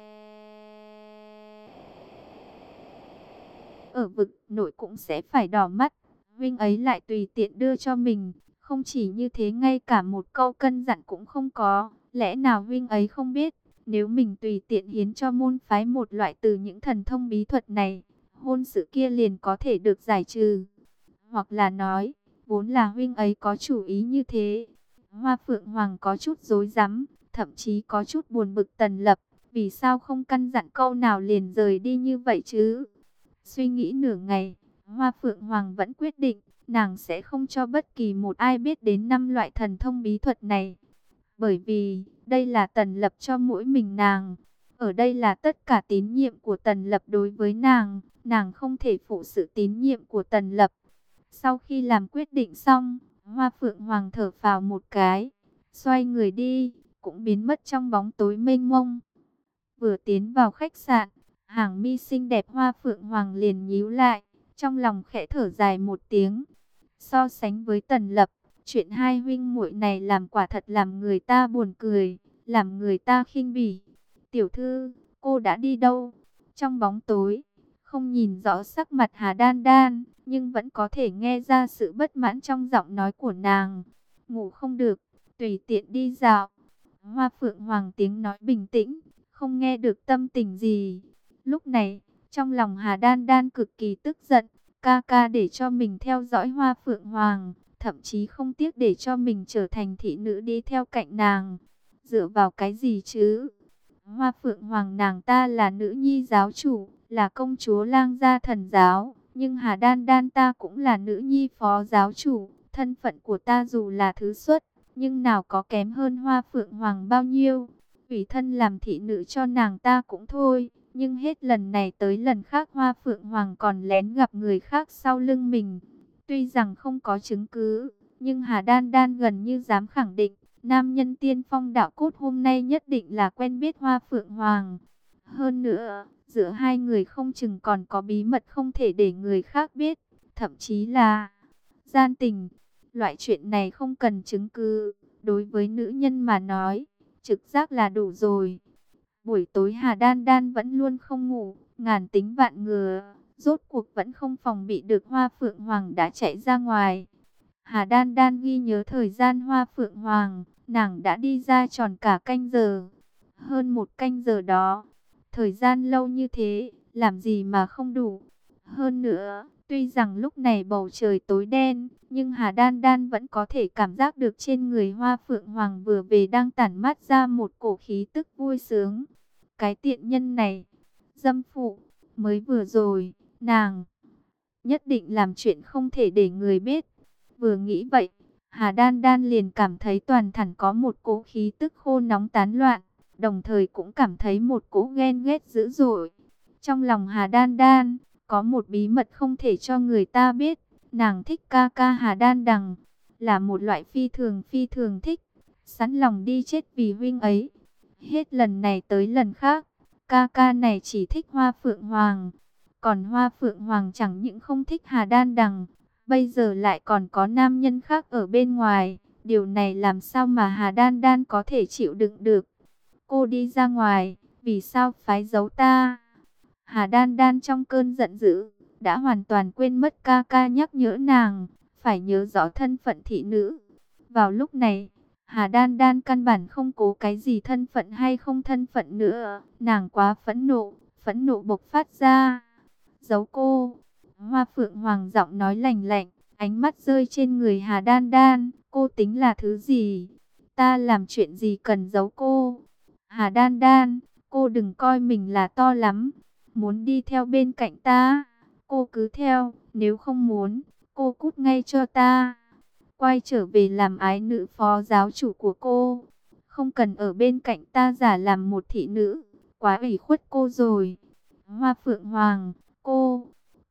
ở vực nội cũng sẽ phải đỏ mắt. Huynh ấy lại tùy tiện đưa cho mình, không chỉ như thế ngay cả một câu cân dặn cũng không có. Lẽ nào huynh ấy không biết, nếu mình tùy tiện hiến cho môn phái một loại từ những thần thông bí thuật này, hôn sự kia liền có thể được giải trừ. Hoặc là nói, vốn là huynh ấy có chủ ý như thế. Hoa Phượng Hoàng có chút rối rắm, thậm chí có chút buồn bực Tần Lập, vì sao không căn dặn câu nào liền rời đi như vậy chứ? Suy nghĩ nửa ngày, Hoa Phượng Hoàng vẫn quyết định, nàng sẽ không cho bất kỳ một ai biết đến năm loại thần thông bí thuật này. Bởi vì, đây là Tần Lập cho mỗi mình nàng. Ở đây là tất cả tín nhiệm của Tần Lập đối với nàng, nàng không thể phụ sự tín nhiệm của Tần Lập. Sau khi làm quyết định xong, Hoa Phượng Hoàng thở phào một cái, xoay người đi, cũng biến mất trong bóng tối mênh mông. Vừa tiến vào khách sạn, hàng mi xinh đẹp Hoa Phượng Hoàng liền nhíu lại, trong lòng khẽ thở dài một tiếng. So sánh với Tần Lập, chuyện hai huynh muội này làm quả thật làm người ta buồn cười, làm người ta khinh bỉ. Tiểu thư, cô đã đi đâu? Trong bóng tối, không nhìn rõ sắc mặt Hà Đan Đan, nhưng vẫn có thể nghe ra sự bất mãn trong giọng nói của nàng. Ngủ không được, tùy tiện đi dạo. Hoa Phượng Hoàng tiếng nói bình tĩnh, không nghe được tâm tình gì. Lúc này, trong lòng Hà Đan Đan cực kỳ tức giận, ca ca để cho mình theo dõi Hoa Phượng Hoàng, thậm chí không tiếc để cho mình trở thành thị nữ đi theo cạnh nàng. Dựa vào cái gì chứ? Hoa Phượng Hoàng nàng ta là nữ nhi giáo chủ, là công chúa Lang gia thần giáo, nhưng Hà Đan Đan ta cũng là nữ nhi phó giáo chủ, thân phận của ta dù là thứ xuất, nhưng nào có kém hơn Hoa Phượng Hoàng bao nhiêu. Ủy thân làm thị nữ cho nàng ta cũng thôi, nhưng hết lần này tới lần khác Hoa Phượng Hoàng còn lén gặp người khác sau lưng mình. Tuy rằng không có chứng cứ, nhưng Hà Đan Đan gần như dám khẳng định, nam nhân tiên phong đạo cốt hôm nay nhất định là quen biết Hoa Phượng Hoàng. Hơn nữa, giữa hai người không chừng còn có bí mật không thể để người khác biết, thậm chí là gian tình. Loại chuyện này không cần chứng cứ, đối với nữ nhân mà nói, trực giác là đủ rồi. Buổi tối Hà Đan Đan vẫn luôn không ngủ, ngàn tính vạn ngừa, rốt cuộc vẫn không phòng bị được Hoa Phượng Hoàng đã chạy ra ngoài. Hà Đan Đan ghi nhớ thời gian Hoa Phượng Hoàng, nàng đã đi ra tròn cả canh giờ. Hơn một canh giờ đó, thời gian lâu như thế, làm gì mà không đủ. Hơn nữa, tuy rằng lúc này bầu trời tối đen, nhưng Hà Đan Đan vẫn có thể cảm giác được trên người Hoa Phượng Hoàng vừa về đang tản mát ra một cổ khí tức vui sướng. Cái tiện nhân này, dâm phụ, mới vừa rồi, nàng nhất định làm chuyện không thể để người biết. Vừa nghĩ vậy, Hà Đan Đan liền cảm thấy toàn thân có một cỗ khí tức khô nóng tán loạn, đồng thời cũng cảm thấy một cỗ ghen ghét dữ dội. Trong lòng Hà Đan Đan, có một bí mật không thể cho người ta biết, nàng thích ca ca Hà Đan Đằng, là một loại phi thường phi thường thích, sẵn lòng đi chết vì huynh ấy. Hết lần này tới lần khác, ca ca này chỉ thích Hoa Phượng Hoàng, còn Hoa Phượng Hoàng chẳng những không thích Hà Đan Đằng, bây giờ lại còn có nam nhân khác ở bên ngoài. Điều này làm sao mà Hà Đan Đan có thể chịu đựng được? Cô đi ra ngoài, vì sao phái giấu ta? Hà Đan Đan trong cơn giận dữ, đã hoàn toàn quên mất ca ca nhắc nhở nàng, phải nhớ rõ thân phận thị nữ. Vào lúc này, Hà Đan Đan căn bản không cố cái gì thân phận hay không thân phận nữa, nàng quá phẫn nộ, phẫn nộ bộc phát ra. Giấu cô. Hoa Phượng Hoàng giọng nói lạnh lạnh, ánh mắt rơi trên người Hà Đan Đan, cô tính là thứ gì? Ta làm chuyện gì cần giấu cô? Hà Đan Đan, cô đừng coi mình là to lắm, muốn đi theo bên cạnh ta, cô cứ theo, nếu không muốn, cô cút ngay cho ta. Quay trở về làm ái nữ phó giáo chủ của cô, không cần ở bên cạnh ta giả làm một thị nữ, quá ủy khuất cô rồi. Hoa Phượng Hoàng, cô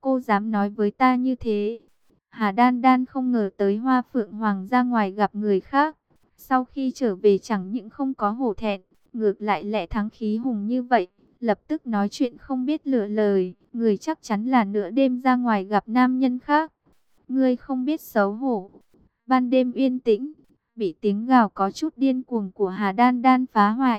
cô dám nói với ta như thế? Hà Đan Đan không ngờ tới Hoa Phượng Hoàng ra ngoài gặp người khác. Sau khi trở về chẳng những không có hổ thẹn, ngược lại lẽ thắng khí hùng như vậy. Lập tức nói chuyện không biết lựa lời, người chắc chắn là nửa đêm ra ngoài gặp nam nhân khác. Ngươi không biết xấu hổ. Ban đêm yên tĩnh, bị tiếng gào có chút điên cuồng của Hà Đan Đan phá hoại.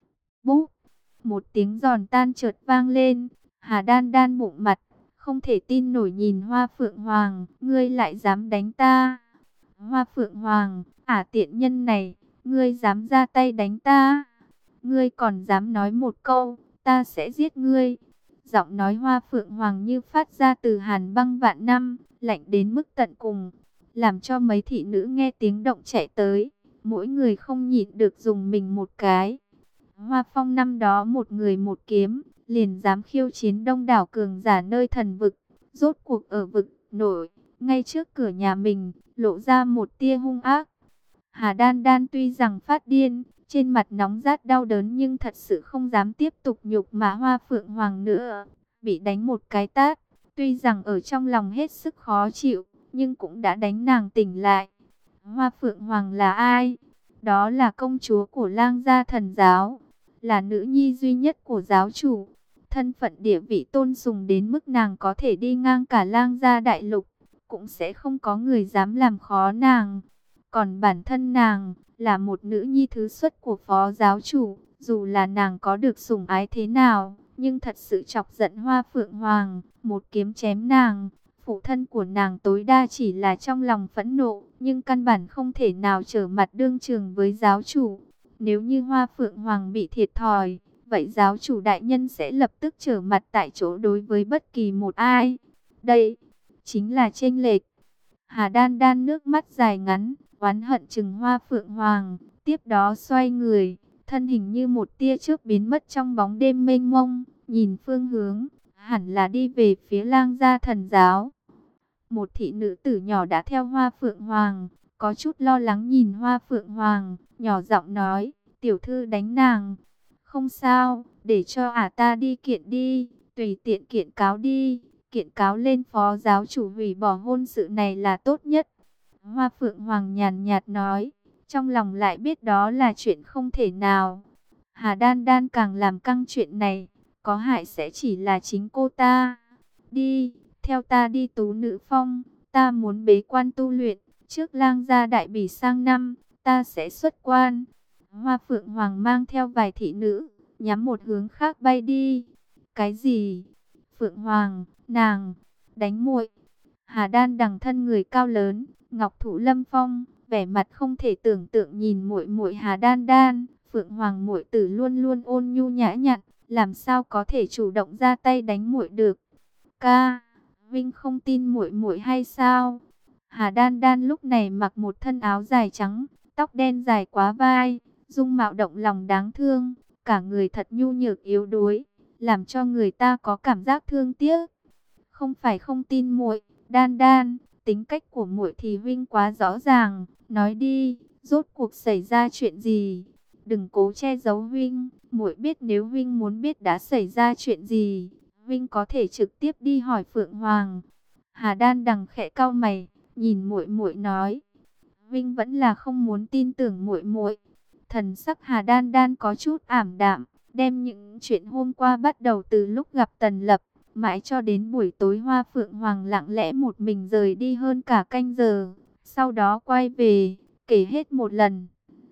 Búp, một tiếng giòn tan chợt vang lên. Hà Đan Đan bụng mặt, không thể tin nổi nhìn Hoa Phượng Hoàng. Ngươi lại dám đánh ta? Hoa Phượng Hoàng, ả tiện nhân này, ngươi dám ra tay đánh ta? Ngươi còn dám nói một câu, ta sẽ giết ngươi. Giọng nói Hoa Phượng Hoàng như phát ra từ hàn băng vạn năm, lạnh đến mức tận cùng, làm cho mấy thị nữ nghe tiếng động chạy tới, mỗi người không nhịn được dùng mình một cái. Hoa Phong năm đó một người một kiếm, liền dám khiêu chiến đông đảo cường giả nơi thần vực, rốt cuộc ở vực nổi, ngay trước cửa nhà mình, lộ ra một tia hung ác. Hà Đan Đan tuy rằng phát điên, trên mặt nóng rát đau đớn nhưng thật sự không dám tiếp tục nhục mạ Hoa Phượng Hoàng nữa. Bị đánh một cái tát, tuy rằng ở trong lòng hết sức khó chịu, nhưng cũng đã đánh nàng tỉnh lại. Hoa Phượng Hoàng là ai? Đó là công chúa của Lang gia thần giáo, là nữ nhi duy nhất của giáo chủ. Thân phận địa vị tôn sùng đến mức nàng có thể đi ngang cả Lang gia đại lục, cũng sẽ không có người dám làm khó nàng. Còn bản thân nàng là một nữ nhi thứ xuất của phó giáo chủ, dù là nàng có được sủng ái thế nào, nhưng thật sự chọc giận Hoa Phượng Hoàng, một kiếm chém nàng. Phụ thân của nàng tối đa chỉ là trong lòng phẫn nộ, nhưng căn bản không thể nào trở mặt đương trường với giáo chủ. Nếu như Hoa Phượng Hoàng bị thiệt thòi, vậy giáo chủ đại nhân sẽ lập tức trở mặt tại chỗ đối với bất kỳ một ai. Đây chính là chênh lệch. Hà Đan Đan nước mắt dài ngắn, oán hận chừng Hoa Phượng Hoàng, tiếp đó xoay người, thân hình như một tia chớp biến mất trong bóng đêm mênh mông, nhìn phương hướng, hẳn là đi về phía Lang gia thần giáo. Một thị nữ tử nhỏ đã theo Hoa Phượng Hoàng, có chút lo lắng nhìn Hoa Phượng Hoàng, nhỏ giọng nói, tiểu thư đánh nàng. Không sao, để cho ả ta đi kiện đi, tùy tiện kiện cáo đi, kiện cáo lên phó giáo chủ hủy bỏ hôn sự này là tốt nhất. Hoa Phượng Hoàng nhàn nhạt nói, trong lòng lại biết đó là chuyện không thể nào. Hà Đan Đan càng làm căng chuyện này, có hại sẽ chỉ là chính cô ta. Đi, theo ta đi Tú Nữ Phong, ta muốn bế quan tu luyện, trước Lang gia đại bỉ sang năm, ta sẽ xuất quan. Hoa Phượng Hoàng mang theo vài thị nữ, nhắm một hướng khác bay đi. Cái gì? Phượng Hoàng, nàng, đánh muội. Hà Đan đằng thân người cao lớn, ngọc thụ lâm phong, vẻ mặt không thể tưởng tượng nhìn muội muội Hà Đan Đan. Phượng Hoàng muội tử luôn luôn ôn nhu nhã nhặn, làm sao có thể chủ động ra tay đánh muội được? Ca, Vinh không tin muội muội hay sao? Hà Đan Đan lúc này mặc một thân áo dài trắng, tóc đen dài quá vai, dung mạo động lòng đáng thương, cả người thật nhu nhược yếu đuối, làm cho người ta có cảm giác thương tiếc. Không phải không tin muội, Đan Đan, tính cách của muội thì Vinh quá rõ ràng, nói đi, rốt cuộc xảy ra chuyện gì? Đừng cố che giấu Vinh, muội biết nếu Vinh muốn biết đã xảy ra chuyện gì, Vinh có thể trực tiếp đi hỏi Phượng Hoàng. Hà Đan đằng khẽ cau mày, nhìn muội muội nói, Vinh vẫn là không muốn tin tưởng muội muội. Thần sắc Hà Đan Đan có chút ảm đạm, đem những chuyện hôm qua bắt đầu từ lúc gặp Tần Lập, mãi cho đến buổi tối Hoa Phượng Hoàng lặng lẽ một mình rời đi hơn cả canh giờ, sau đó quay về, kể hết một lần.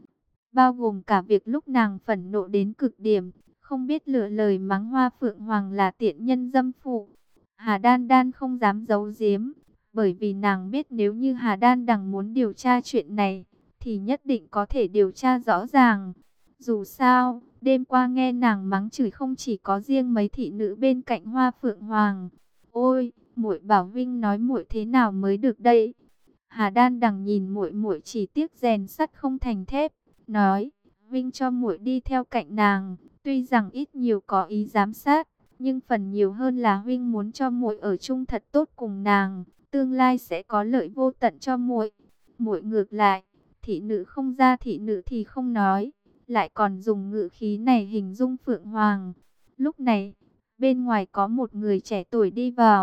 Bao gồm cả việc lúc nàng phẫn nộ đến cực điểm, không biết lựa lời mắng Hoa Phượng Hoàng là tiện nhân dâm phụ. Hà Đan Đan không dám giấu giếm, bởi vì nàng biết nếu như Hà Đan đằng muốn điều tra chuyện này, thì nhất định có thể điều tra rõ ràng. Dù sao, đêm qua nghe nàng mắng chửi không chỉ có riêng mấy thị nữ bên cạnh Hoa Phượng Hoàng. Ôi, muội bảo Vinh nói muội thế nào mới được đây? Hà Đan đằng nhìn muội muội chỉ tiếc rèn sắt không thành thép, nói, Vinh cho muội đi theo cạnh nàng, tuy rằng ít nhiều có ý giám sát, nhưng phần nhiều hơn là Vinh muốn cho muội ở chung thật tốt cùng nàng, tương lai sẽ có lợi vô tận cho muội. Muội ngược lại, thị nữ không ra thị nữ thì không nói, lại còn dùng ngữ khí này hình dung Phượng Hoàng. Lúc này, bên ngoài có một người trẻ tuổi đi vào,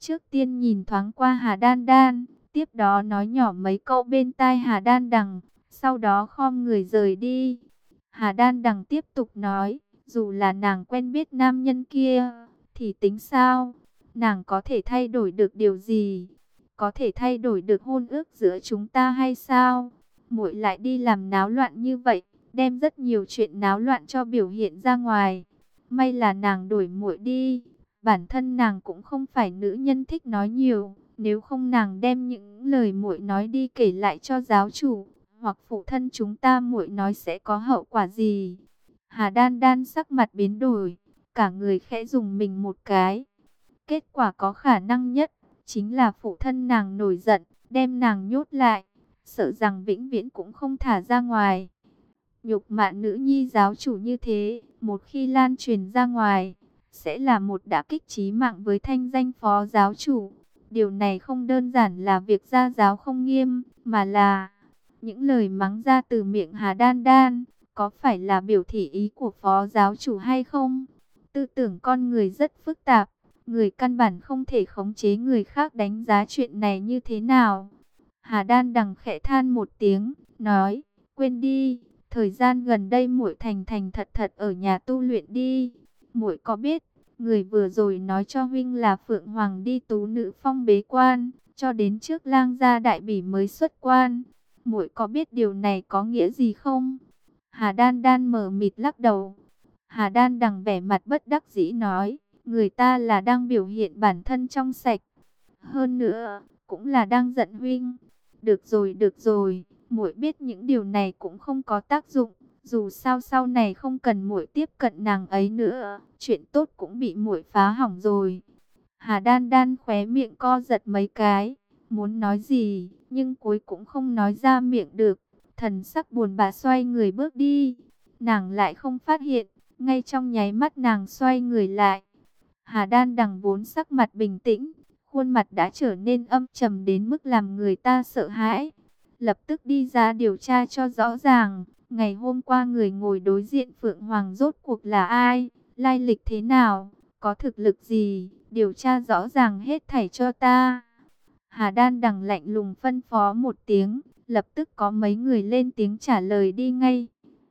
Trước tiên nhìn thoáng qua Hà Đan Đan, tiếp đó nói nhỏ mấy câu bên tai Hà Đan Đằng, sau đó khom người rời đi. Hà Đan Đằng tiếp tục nói, dù là nàng quen biết nam nhân kia, thì tính sao? Nàng có thể thay đổi được điều gì? Có thể thay đổi được hôn ước giữa chúng ta hay sao? Muội lại đi làm náo loạn như vậy, đem rất nhiều chuyện náo loạn cho biểu hiện ra ngoài. May là nàng đổi muội đi. Bản thân nàng cũng không phải nữ nhân thích nói nhiều, nếu không nàng đem những lời muội nói đi kể lại cho giáo chủ, hoặc phụ thân chúng ta, muội nói sẽ có hậu quả gì? Hà Đan Đan sắc mặt biến đổi, cả người khẽ dùng mình một cái. Kết quả có khả năng nhất chính là phụ thân nàng nổi giận, đem nàng nhốt lại, sợ rằng vĩnh viễn cũng không thả ra ngoài. Nhục mạ nữ nhi giáo chủ như thế, một khi lan truyền ra ngoài, sẽ là một đả kích chí mạng với thanh danh phó giáo chủ. Điều này không đơn giản là việc gia giáo không nghiêm, mà là những lời mắng ra từ miệng Hà Đan Đan, có phải là biểu thị ý của phó giáo chủ hay không? Tư tưởng con người rất phức tạp, người căn bản không thể khống chế người khác đánh giá chuyện này như thế nào. Hà Đan Đằng khẽ than một tiếng, nói, quên đi, thời gian gần đây muội thành thành thật thật ở nhà tu luyện đi. Muội có biết, người vừa rồi nói cho huynh là Phượng Hoàng đi Tú Nữ Phong bế quan, cho đến trước Lang gia đại bỉ mới xuất quan. Muội có biết điều này có nghĩa gì không? Hà Đan Đan mờ mịt lắc đầu. Hà Đan Đằng vẻ mặt bất đắc dĩ nói, người ta là đang biểu hiện bản thân trong sạch. Hơn nữa, cũng là đang giận huynh. Được rồi, được rồi, muội biết những điều này cũng không có tác dụng. Dù sao sau này không cần muội tiếp cận nàng ấy nữa, chuyện tốt cũng bị muội phá hỏng rồi. Hà Đan Đan khóe miệng co giật mấy cái, muốn nói gì, nhưng cuối cũng không nói ra miệng được. Thần sắc buồn bã xoay người bước đi. Nàng lại không phát hiện, ngay trong nháy mắt nàng xoay người lại, Hà Đan Đằng vốn sắc mặt bình tĩnh, khuôn mặt đã trở nên âm trầm đến mức làm người ta sợ hãi. Lập tức đi ra điều tra cho rõ ràng, ngày hôm qua người ngồi đối diện Phượng Hoàng rốt cuộc là ai, lai lịch thế nào, có thực lực gì, điều tra rõ ràng hết thảy cho ta. Hà Đan Đằng lạnh lùng phân phó một tiếng, lập tức có mấy người lên tiếng trả lời đi ngay.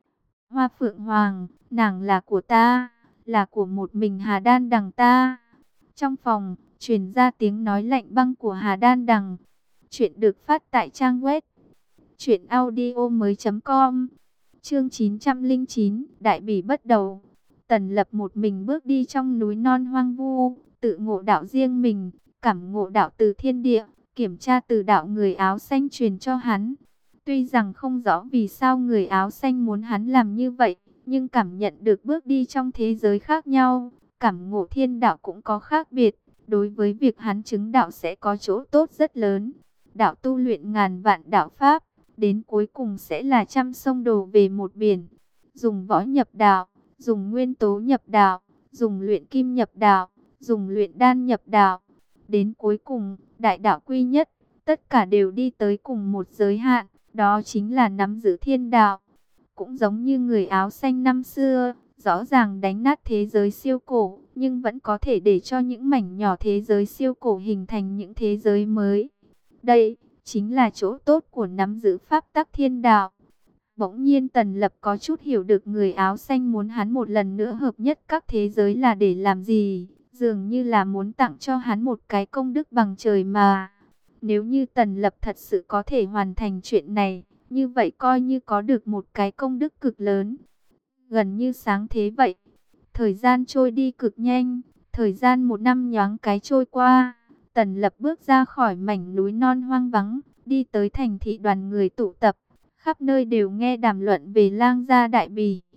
Hoa Phượng Hoàng, nàng là của ta, là của một mình Hà Đan Đằng ta. Trong phòng, truyền ra tiếng nói lạnh băng của Hà Đan Đằng. Chuyện được phát tại trang web truyện audio mới chấm com. Chương chín trăm lẻ chín, Đại bỉ bất đầu. Tần Lập một mình bước đi trong núi non hoang vu, tự ngộ đạo riêng mình, cảm ngộ đạo từ thiên địa, kiểm tra từ đạo người áo xanh truyền cho hắn. Tuy rằng không rõ vì sao người áo xanh muốn hắn làm như vậy, nhưng cảm nhận được bước đi trong thế giới khác nhau, cảm ngộ thiên đạo cũng có khác biệt. Đối với việc hắn chứng đạo sẽ có chỗ tốt rất lớn. Đạo tu luyện ngàn vạn đạo pháp, đến cuối cùng sẽ là trăm sông đổ về một biển. Dùng võ nhập đạo, dùng nguyên tố nhập đạo, dùng luyện kim nhập đạo, dùng luyện đan nhập đạo. Đến cuối cùng, đại đạo quy nhất, tất cả đều đi tới cùng một giới hạn, đó chính là nắm giữ thiên đạo. Cũng giống như người áo xanh năm xưa, rõ ràng đánh nát thế giới siêu cổ, nhưng vẫn có thể để cho những mảnh nhỏ thế giới siêu cổ hình thành những thế giới mới. Đây chính là chỗ tốt của nắm giữ pháp tắc thiên đạo. Bỗng nhiên Tần Lập có chút hiểu được người áo xanh muốn hắn một lần nữa hợp nhất các thế giới là để làm gì, dường như là muốn tặng cho hắn một cái công đức bằng trời mà. Nếu như Tần Lập thật sự có thể hoàn thành chuyện này, như vậy coi như có được một cái công đức cực lớn. Gần như sáng thế vậy. Thời gian trôi đi cực nhanh. Thời gian một năm nhoáng cái trôi qua. Tần Lập bước ra khỏi mảnh núi non hoang vắng, đi tới thành thị, đoàn người tụ tập. Khắp nơi đều nghe đàm luận về Lang gia đại bỉ.